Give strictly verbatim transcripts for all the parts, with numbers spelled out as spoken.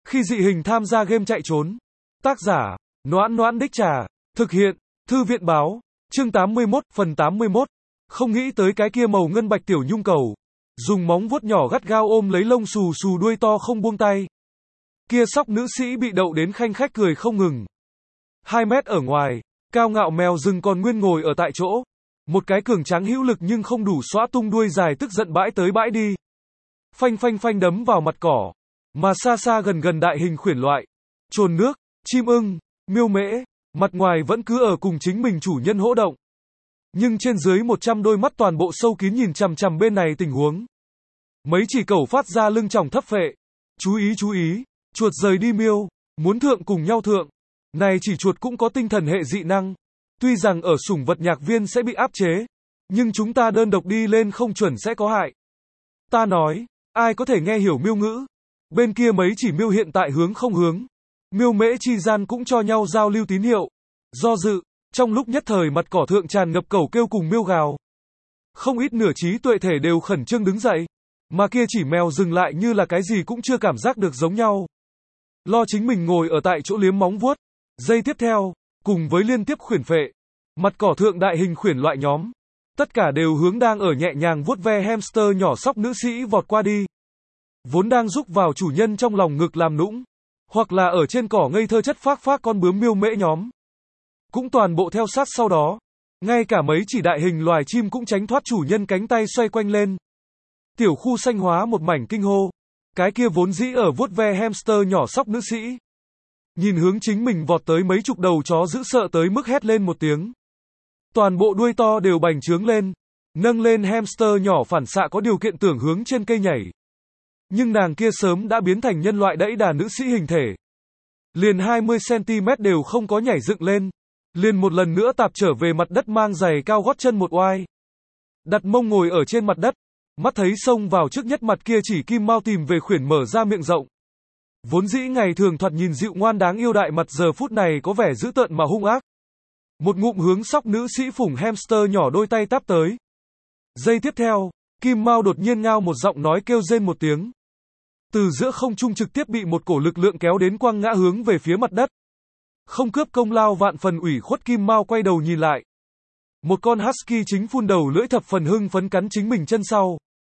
Khi dị hình tham gia game chạy trốn. Tác giả, Noãn Noãn Đích Trà. Thực hiện, Thư viện báo. Chương tám mươi mốt, phần tám mươi mốt. Không nghĩ tới cái kia màu ngân bạch tiểu nhung cầu. Dùng móng vuốt nhỏ gắt gao ôm lấy lông xù xù đuôi to không buông tay. Kia sóc nữ sĩ bị đậu đến khanh khách cười không ngừng. Hai mét ở ngoài, cao ngạo mèo rừng còn nguyên ngồi ở tại chỗ. Một cái cường tráng hữu lực nhưng không đủ xõa tung đuôi dài tức giận bãi tới bãi đi. Phanh phanh phanh đấm vào mặt cỏ. Mà xa xa gần gần đại hình khuyển loại. Trồn nước, chim ưng, miêu mễ, mặt ngoài vẫn cứ ở cùng chính mình chủ nhân hỗ động. Nhưng trên dưới một trăm đôi mắt toàn bộ sâu kín nhìn chằm chằm bên này tình huống. Mấy chỉ cẩu phát ra lưng tròng thấp phệ. Chú ý chú ý, chuột rời đi miêu, muốn thượng cùng nhau thượng. Này chỉ chuột cũng có tinh thần hệ dị năng. Tuy rằng ở sủng vật nhạc viên sẽ bị áp chế, nhưng chúng ta đơn độc đi lên không chuẩn sẽ có hại. Ta nói, ai có thể nghe hiểu miêu ngữ? Bên kia mấy chỉ miêu hiện tại hướng không hướng. Miêu mễ chi gian cũng cho nhau giao lưu tín hiệu. Do dự, trong lúc nhất thời mặt cỏ thượng tràn ngập cẩu kêu cùng miêu gào. Không ít nửa trí tuệ thể đều khẩn trương đứng dậy. Mà kia chỉ mèo dừng lại như là cái gì cũng chưa cảm giác được giống nhau. Lo chính mình ngồi ở tại chỗ liếm móng vuốt. Giây tiếp theo, cùng với liên tiếp khuyển phệ. Mặt cỏ thượng đại hình khuyển loại nhóm. Tất cả đều hướng đang ở nhẹ nhàng vuốt ve hamster nhỏ sóc nữ sĩ vọt qua đi. Vốn đang rúc vào chủ nhân trong lòng ngực làm nũng. Hoặc là ở trên cỏ ngây thơ chất phác phác con bướm miêu mễ nhóm. Cũng toàn bộ theo sát sau đó. Ngay cả mấy chỉ đại hình loài chim cũng tránh thoát chủ nhân cánh tay xoay quanh lên. Tiểu khu xanh hóa một mảnh kinh hô. Cái kia vốn dĩ ở vuốt ve hamster nhỏ sóc nữ sĩ. Nhìn hướng chính mình vọt tới mấy chục đầu chó dữ sợ tới mức hét lên một tiếng. Toàn bộ đuôi to đều bành trướng lên. Nâng lên hamster nhỏ phản xạ có điều kiện tưởng hướng trên cây nhảy. Nhưng nàng kia sớm đã biến thành nhân loại đẫy đà nữ sĩ hình thể. Liền hai mươi xăng-ti-mét đều không có nhảy dựng lên. Liền một lần nữa tạp trở về mặt đất mang giày cao gót chân một oai. Đặt mông ngồi ở trên mặt đất. Mắt thấy xông vào trước nhất mặt kia chỉ kim mao tìm về khuyển mở ra miệng rộng. Vốn dĩ ngày thường thoạt nhìn dịu ngoan đáng yêu đại mặt giờ phút này có vẻ dữ tợn mà hung ác. Một ngụm hướng sóc nữ sĩ phủng hamster nhỏ đôi tay táp tới. Giây tiếp theo, kim mao đột nhiên ngao một giọng nói kêu rên một tiếng. Từ giữa không trung trực tiếp bị một cổ lực lượng kéo đến quăng ngã hướng về phía mặt đất. Không cướp công lao vạn phần ủy khuất kim mao quay đầu nhìn lại. Một con husky chính phun đầu lưỡi thập phần hưng phấn cắn chính mình chân sau.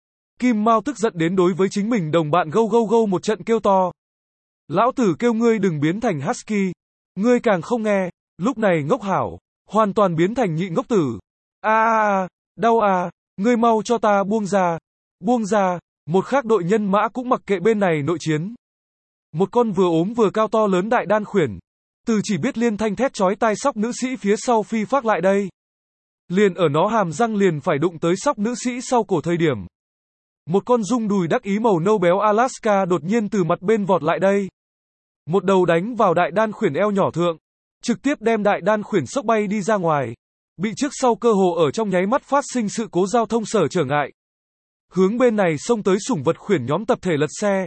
Kim mao tức giận đến đối với chính mình đồng bạn gâu gâu gâu một trận kêu to. Lão tử kêu ngươi đừng biến thành husky. Ngươi càng không nghe, lúc này ngốc hảo, hoàn toàn biến thành nhị ngốc tử. A a a, đau à, ngươi mau cho ta buông ra. Buông ra, một khác đội nhân mã cũng mặc kệ bên này nội chiến. Một con vừa ốm vừa cao to lớn đại đan khuyển. Từ chỉ biết liên thanh thét chói tai sóc nữ sĩ phía sau phi phác lại đây. Liền ở nó hàm răng liền phải đụng tới sóc nữ sĩ sau cổ thời điểm. Một con rung đùi đắc ý màu nâu béo Alaska đột nhiên từ mặt bên vọt lại đây. Một đầu đánh vào đại đan khuyển eo nhỏ thượng. Trực tiếp đem đại đan khuyển sốc bay đi ra ngoài. Bị trước sau cơ hồ ở trong nháy mắt phát sinh sự cố giao thông sở trở ngại. Hướng bên này xông tới sủng vật khuyển nhóm tập thể lật xe.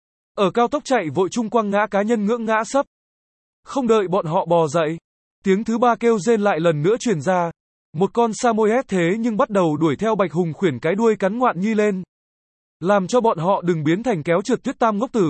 Ở cao tốc chạy vội chung quăng ngã cá nhân ngưỡng ngã sấp. Không đợi bọn họ bò dậy. Tiếng thứ ba kêu rên lại lần nữa truyền ra. Một con Samoyed thế nhưng bắt đầu đuổi theo bạch hùng khuyển cái đuôi cắn ngoạn nhi lên. Làm cho bọn họ đừng biến thành kéo trượt tuyết tam ngốc tử.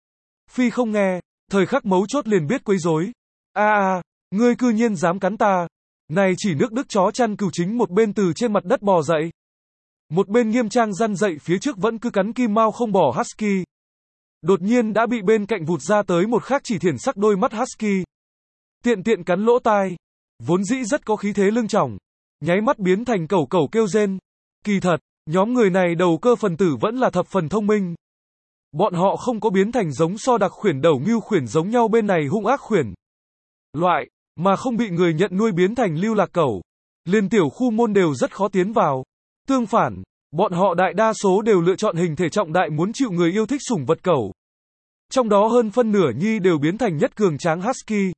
Phi không nghe, thời khắc mấu chốt liền biết quấy rối. A a, ngươi cư nhiên dám cắn ta. Này chỉ nước Đức chó chăn cừu chính một bên từ trên mặt đất bò dậy. Một bên nghiêm trang răn dậy phía trước vẫn cứ cắn kim mao không bỏ husky. Đột nhiên đã bị bên cạnh vụt ra tới một khác chỉ thiển sắc đôi mắt husky. Tiện tiện cắn lỗ tai. Vốn dĩ rất có khí thế lưng trỏng. Nháy mắt biến thành cẩu cẩu kêu rên. Kỳ thật, nhóm người này đầu cơ phần tử vẫn là thập phần thông minh. Bọn họ không có biến thành giống so đặc khuyển đầu ngưu khuyển giống nhau bên này hung ác khuyển. Loại, mà không bị người nhận nuôi biến thành lưu lạc cẩu. Liên tiểu khu môn đều rất khó tiến vào. Tương phản, bọn họ đại đa số đều lựa chọn hình thể trọng đại muốn chịu người yêu thích sủng vật cẩu. Trong đó hơn phân nửa nhi đều biến thành nhất cường tráng husky.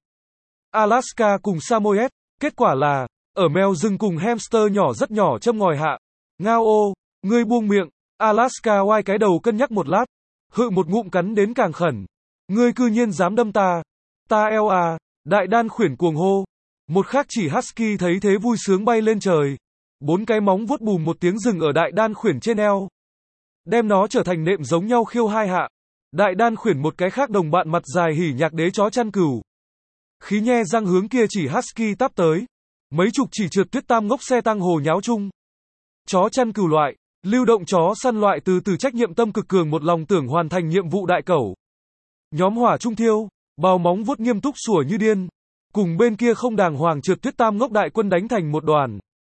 Alaska cùng Samoyed, kết quả là, ở mèo rừng cùng hamster nhỏ rất nhỏ châm ngòi hạ. Ngao ô, ngươi buông miệng, Alaska oai cái đầu cân nhắc một lát. Hự một ngụm cắn đến càng khẩn. Ngươi cư nhiên dám đâm ta. Ta eo à, đại đan khuyển cuồng hô. Một khác chỉ husky thấy thế vui sướng bay lên trời. Bốn cái móng vuốt bùm một tiếng rừng ở đại đan khuyển trên eo. Đem nó trở thành nệm giống nhau khiêu hai hạ. Đại đan khuyển một cái khác đồng bạn mặt dài hỉ nhạc đế chó chăn cừu. Khí nhe răng hướng kia chỉ husky táp tới. Mấy chục chỉ trượt tuyết tam ngốc xe tăng hồ nháo chung. Chó chăn cừu loại, lưu động chó săn loại từ từ trách nhiệm tâm cực cường một lòng tưởng hoàn thành nhiệm vụ đại cẩu. Nhóm hỏa trung thiêu, bào móng vuốt nghiêm túc sủa như điên. Cùng bên kia không đàng hoàng trượt tuyết tam ngốc đại quân đánh thành một đoàn.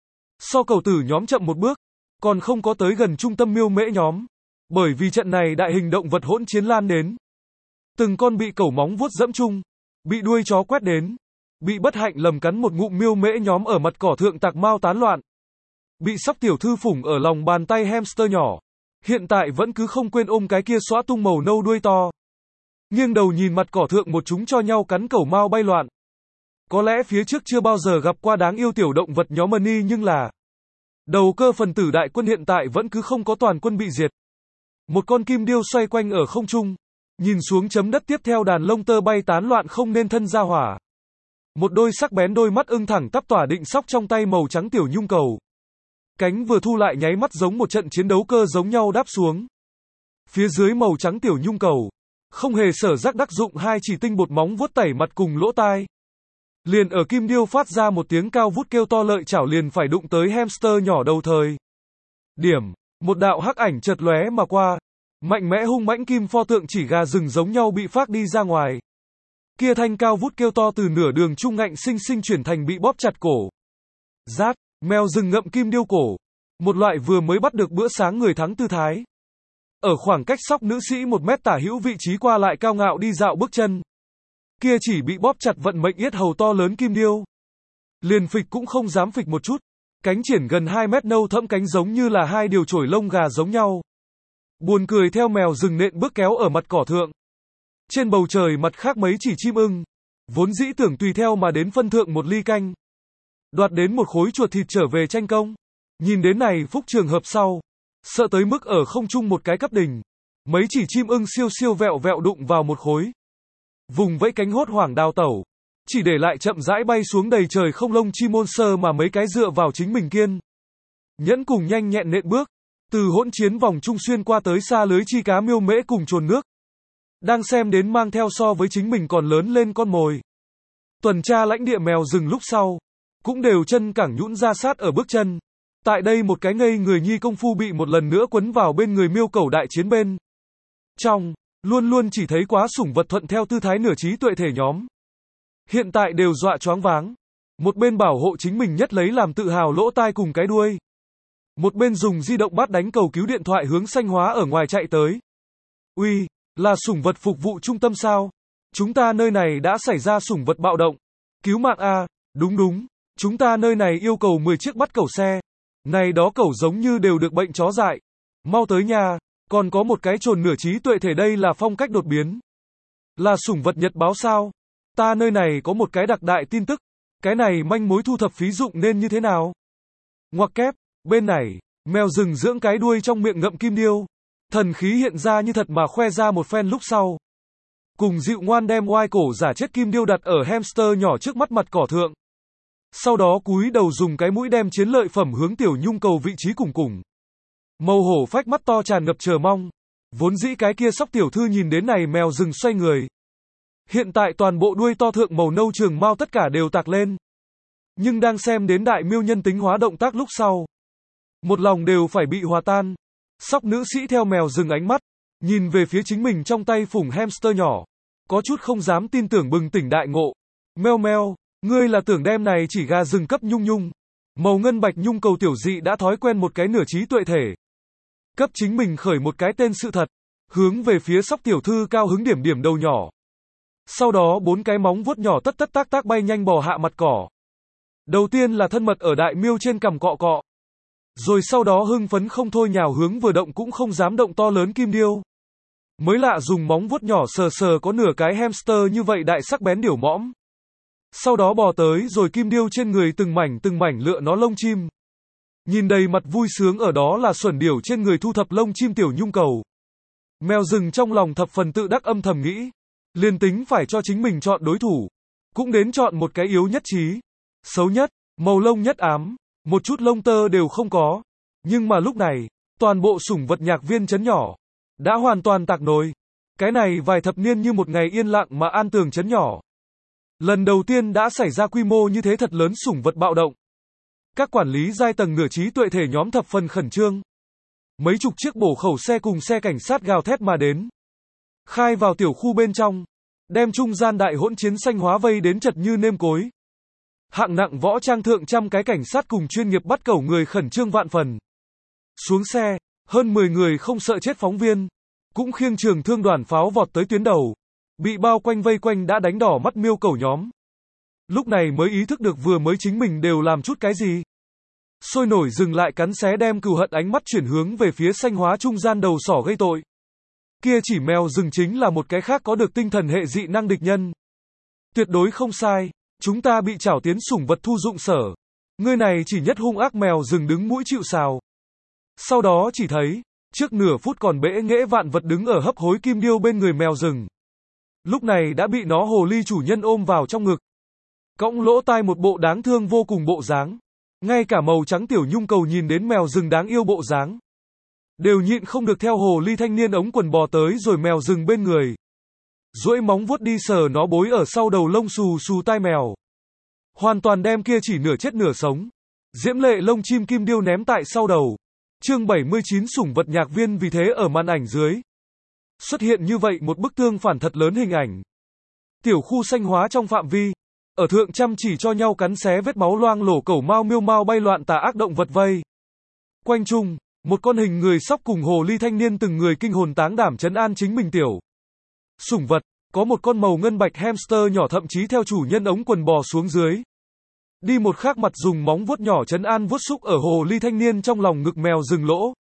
So cầu tử nhóm chậm một bước, còn không có tới gần trung tâm miêu mễ nhóm. Bởi vì trận này đại hình động vật hỗn chiến lan đến. Từng con bị cẩu móng vuốt dẫm chung, bị đuôi chó quét đến, bị bất hạnh lầm cắn một ngụm miêu mễ nhóm ở mặt cỏ thượng tạc mau tán loạn. Bị sóc tiểu thư phủng ở lòng bàn tay hamster nhỏ. Hiện tại vẫn cứ không quên ôm cái kia xõa tung màu nâu đuôi to. Nghiêng đầu nhìn mặt cỏ thượng một chúng cho nhau cắn cẩu mau bay loạn. Có lẽ phía trước chưa bao giờ gặp qua đáng yêu tiểu động vật nhóm Money nhưng là đầu cơ phần tử đại quân hiện tại vẫn cứ không có toàn quân bị diệt. Một con kim điêu xoay quanh ở không trung, nhìn xuống chấm đất tiếp theo đàn lông tơ bay tán loạn không nên thân ra hỏa. Một đôi sắc bén đôi mắt ưng thẳng tắp tỏa định sóc trong tay màu trắng tiểu nhung cầu. Cánh vừa thu lại nháy mắt giống một trận chiến đấu cơ giống nhau đáp xuống. Phía dưới màu trắng tiểu nhung cầu, không hề sở rắc đắc dụng hai chỉ tinh bột móng vuốt tẩy mặt cùng lỗ tai. Liền ở kim điêu phát ra một tiếng cao vút kêu to lợi chảo liền phải đụng tới hamster nhỏ đầu thời. Điểm, một đạo hắc ảnh chợt lóe mà qua, mạnh mẽ hung mãnh kim pho tượng chỉ gà rừng giống nhau bị phát đi ra ngoài. Kia thanh cao vút kêu to từ nửa đường trung ngạnh sinh sinh chuyển thành bị bóp chặt cổ. Rát, mèo rừng ngậm kim điêu cổ, một loại vừa mới bắt được bữa sáng người thắng tư thái. Ở khoảng cách sóc nữ sĩ một mét tả hữu vị trí qua lại cao ngạo đi dạo bước chân. Kia chỉ bị bóp chặt vận mệnh yết hầu to lớn kim điêu. Liền phịch cũng không dám phịch một chút. Cánh triển gần hai mét nâu thẫm cánh giống như là hai điều chổi lông gà giống nhau. Buồn cười theo mèo rừng nện bước kéo ở mặt cỏ thượng. Trên bầu trời mặt khác mấy chỉ chim ưng. Vốn dĩ tưởng tùy theo mà đến phân thượng một ly canh. Đoạt đến một khối chuột thịt trở về tranh công. Nhìn đến này phúc trường hợp sau. Sợ tới mức ở không trung một cái cấp đỉnh. Mấy chỉ chim ưng siêu siêu vẹo vẹo đụng vào một khối. Vùng vẫy cánh hốt hoảng đào tẩu. Chỉ để lại chậm rãi bay xuống đầy trời không lông chim monster mà mấy cái dựa vào chính mình kiên. Nhẫn cùng nhanh nhẹn nện bước. Từ hỗn chiến vòng trung xuyên qua tới xa lưới chi cá miêu mễ cùng chuồn nước. Đang xem đến mang theo so với chính mình còn lớn lên con mồi. Tuần tra lãnh địa mèo rừng lúc sau. Cũng đều chân cẳng nhũn ra sát ở bước chân. Tại đây một cái ngây người nhi công phu bị một lần nữa quấn vào bên người miêu cẩu đại chiến bên. Trong, luôn luôn chỉ thấy quá sủng vật thuận theo tư thái nửa trí tuệ thể nhóm. Hiện tại đều dọa choáng váng. Một bên bảo hộ chính mình nhất lấy làm tự hào lỗ tai cùng cái đuôi. Một bên dùng di động bắt đánh cầu cứu điện thoại hướng xanh hóa ở ngoài chạy tới. Uy, là sủng vật phục vụ trung tâm sao? Chúng ta nơi này đã xảy ra sủng vật bạo động. Cứu mạng a, đúng đúng, chúng ta nơi này yêu cầu mười chiếc bắt cẩu xe. Này đó cẩu giống như đều được bệnh chó dại. Mau tới nhà, còn có một cái trồn nửa trí tuệ thể đây là phong cách đột biến. Là sủng vật nhật báo sao? Ta nơi này có một cái đặc đại tin tức. Cái này manh mối thu thập phí dụng nên như thế nào? Ngoặc kép, bên này, mèo rừng dưỡng cái đuôi trong miệng ngậm kim điêu. Thần khí hiện ra như thật mà khoe ra một phen lúc sau. Cùng dịu ngoan đem oai cổ giả chết kim điêu đặt ở hamster nhỏ trước mắt mặt cỏ thượng. Sau đó cúi đầu dùng cái mũi đem chiến lợi phẩm hướng tiểu nhung cầu vị trí cùng cùng. Màu hổ phách mắt to tràn ngập chờ mong. Vốn dĩ cái kia sóc tiểu thư nhìn đến này mèo rừng xoay người. Hiện tại toàn bộ đuôi to thượng màu nâu trường mau tất cả đều tạc lên. Nhưng đang xem đến đại miêu nhân tính hóa động tác lúc sau. Một lòng đều phải bị hòa tan. Sóc nữ sĩ theo mèo rừng ánh mắt. Nhìn về phía chính mình trong tay phủng hamster nhỏ. Có chút không dám tin tưởng bừng tỉnh đại ngộ. Meo meo, ngươi là tưởng đem này chỉ gà rừng cấp nhung nhung. Màu ngân bạch nhung cầu tiểu dị đã thói quen một cái nửa trí tuệ thể. Cấp chính mình khởi một cái tên sự thật. Hướng về phía sóc tiểu thư cao hứng điểm điểm đầu nhỏ. Sau đó bốn cái móng vuốt nhỏ tất tất tác tác bay nhanh bò hạ mặt cỏ. Đầu tiên là thân mật ở đại miêu trên cằm cọ cọ. Rồi sau đó hưng phấn không thôi nhào hướng vừa động cũng không dám động to lớn kim điêu. Mới lạ dùng móng vuốt nhỏ sờ sờ có nửa cái hamster như vậy đại sắc bén điểu mõm. Sau đó bò tới rồi kim điêu trên người từng mảnh từng mảnh lựa nó lông chim. Nhìn đầy mặt vui sướng ở đó là xuẩn điểu trên người thu thập lông chim tiểu nhung cầu. Mèo rừng trong lòng thập phần tự đắc âm thầm nghĩ. Liên tính phải cho chính mình chọn đối thủ. Cũng đến chọn một cái yếu nhất trí. Xấu nhất, màu lông nhất ám. Một chút lông tơ đều không có. Nhưng mà lúc này, toàn bộ sủng vật nhạc viên trấn nhỏ. Đã hoàn toàn tạc nồi. Cái này vài thập niên như một ngày yên lặng mà an tường trấn nhỏ. Lần đầu tiên đã xảy ra quy mô như thế thật lớn sủng vật bạo động. Các quản lý giai tầng nửa trí tuệ thể nhóm thập phần khẩn trương. Mấy chục chiếc bổ khẩu xe cùng xe cảnh sát gào thét mà đến. Khai vào tiểu khu bên trong. Đem trung gian đại hỗn chiến xanh hóa vây đến chật như nêm cối. Hạng nặng võ trang thượng trăm cái cảnh sát cùng chuyên nghiệp bắt cẩu người khẩn trương vạn phần. Xuống xe, hơn mười người không sợ chết phóng viên. Cũng khiêng trường thương đoàn pháo vọt tới tuyến đầu. Bị bao quanh vây quanh đã đánh đỏ mắt miêu cẩu nhóm. Lúc này mới ý thức được vừa mới chính mình đều làm chút cái gì. Sôi nổi dừng lại cắn xé đem cừu hận ánh mắt chuyển hướng về phía xanh hóa trung gian đầu sỏ gây tội. Kia chỉ mèo rừng chính là một cái khác có được tinh thần hệ dị năng địch nhân. Tuyệt đối không sai, chúng ta bị trảo tiến sủng vật thu dụng sở. Người này chỉ nhất hung ác mèo rừng đứng mũi chịu sào. Sau đó chỉ thấy, trước nửa phút còn bẽ nghễ vạn vật đứng ở hấp hối kim điêu bên người mèo rừng. Lúc này đã bị nó hồ ly chủ nhân ôm vào trong ngực. Cõng lỗ tai một bộ đáng thương vô cùng bộ dáng. Ngay cả màu trắng tiểu nhung cầu nhìn đến mèo rừng đáng yêu bộ dáng. Đều nhịn không được theo hồ ly thanh niên ống quần bò tới rồi mèo rừng bên người. Duỗi móng vuốt đi sờ nó bối ở sau đầu lông xù xù tai mèo. Hoàn toàn đem kia chỉ nửa chết nửa sống. Diễm lệ lông chim kim điêu ném tại sau đầu. Chương bảy mươi chín sủng vật nhạc viên vì thế ở màn ảnh dưới. Xuất hiện như vậy một bức tương phản thật lớn hình ảnh. Tiểu khu xanh hóa trong phạm vi. Ở thượng chăm chỉ cho nhau cắn xé vết máu loang lổ cẩu mao miêu mao bay loạn tà ác động vật vây. Quanh chung, một con hình người sóc cùng hồ ly thanh niên từng người kinh hồn táng đảm trấn an chính mình tiểu. Sủng vật, có một con màu ngân bạch hamster nhỏ thậm chí theo chủ nhân ống quần bò xuống dưới. Đi một khác mặt dùng móng vuốt nhỏ trấn an vuốt xúc ở hồ ly thanh niên trong lòng ngực mèo rừng lỗ.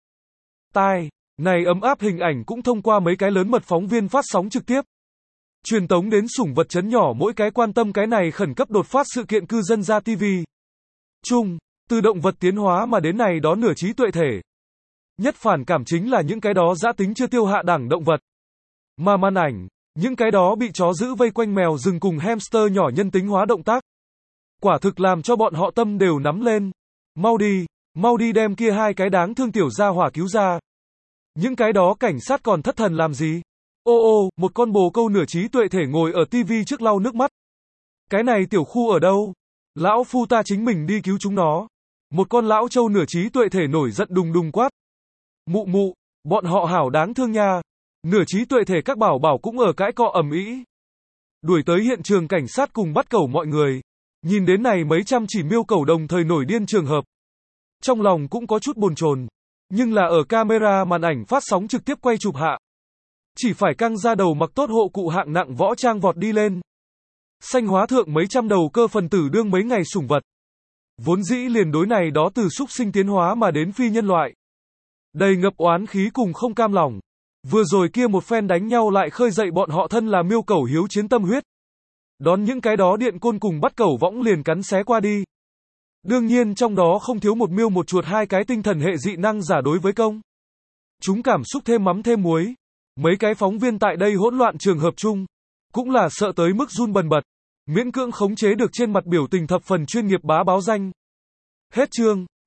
Tai, này ấm áp hình ảnh cũng thông qua mấy cái lớn mật phóng viên phát sóng trực tiếp. Truyền tống đến sủng vật trấn nhỏ mỗi cái quan tâm cái này khẩn cấp đột phát sự kiện cư dân ra ti vi. Chung, từ động vật tiến hóa mà đến này đó nửa trí tuệ thể. Nhất phản cảm chính là những cái đó dã tính chưa tiêu hạ đẳng động vật. Mà màn ảnh, những cái đó bị chó giữ vây quanh mèo rừng cùng hamster nhỏ nhân tính hóa động tác. Quả thực làm cho bọn họ tâm đều nắm lên. Mau đi, mau đi đem kia hai cái đáng thương tiểu gia hỏa cứu ra. Những cái đó cảnh sát còn thất thần làm gì? Ô ô, một con bồ câu nửa trí tuệ thể ngồi ở tivi trước lau nước mắt. Cái này tiểu khu ở đâu? Lão phu ta chính mình đi cứu chúng nó. Một con lão trâu nửa trí tuệ thể nổi giận đùng đùng quát. Mụ mụ, bọn họ hảo đáng thương nha. Nửa trí tuệ thể các bảo bảo cũng ở cãi cọ ầm ĩ. Đuổi tới hiện trường cảnh sát cùng bắt cẩu mọi người. Nhìn đến này mấy trăm chỉ miêu cẩu đồng thời nổi điên trường hợp. Trong lòng cũng có chút bồn chồn. Nhưng là ở camera màn ảnh phát sóng trực tiếp quay chụp hạ. Chỉ phải căng ra đầu mặc tốt hộ cụ hạng nặng võ trang vọt đi lên. Xanh hóa thượng mấy trăm đầu cơ phần tử đương mấy ngày sủng vật. Vốn dĩ liền đối này đó từ súc sinh tiến hóa mà đến phi nhân loại. Đầy ngập oán khí cùng không cam lòng. Vừa rồi kia một phen đánh nhau lại khơi dậy bọn họ thân là miêu cẩu hiếu chiến tâm huyết. Đón những cái đó điện côn cùng bắt cẩu võng liền cắn xé qua đi. Đương nhiên trong đó không thiếu một miêu một chuột hai cái tinh thần hệ dị năng giả đối với công. Chúng cảm xúc thêm mắm thêm muối. Mấy cái phóng viên tại đây hỗn loạn trường hợp chung. Cũng là sợ tới mức run bần bật. Miễn cưỡng khống chế được trên mặt biểu tình thập phần chuyên nghiệp bá báo danh. Hết chương.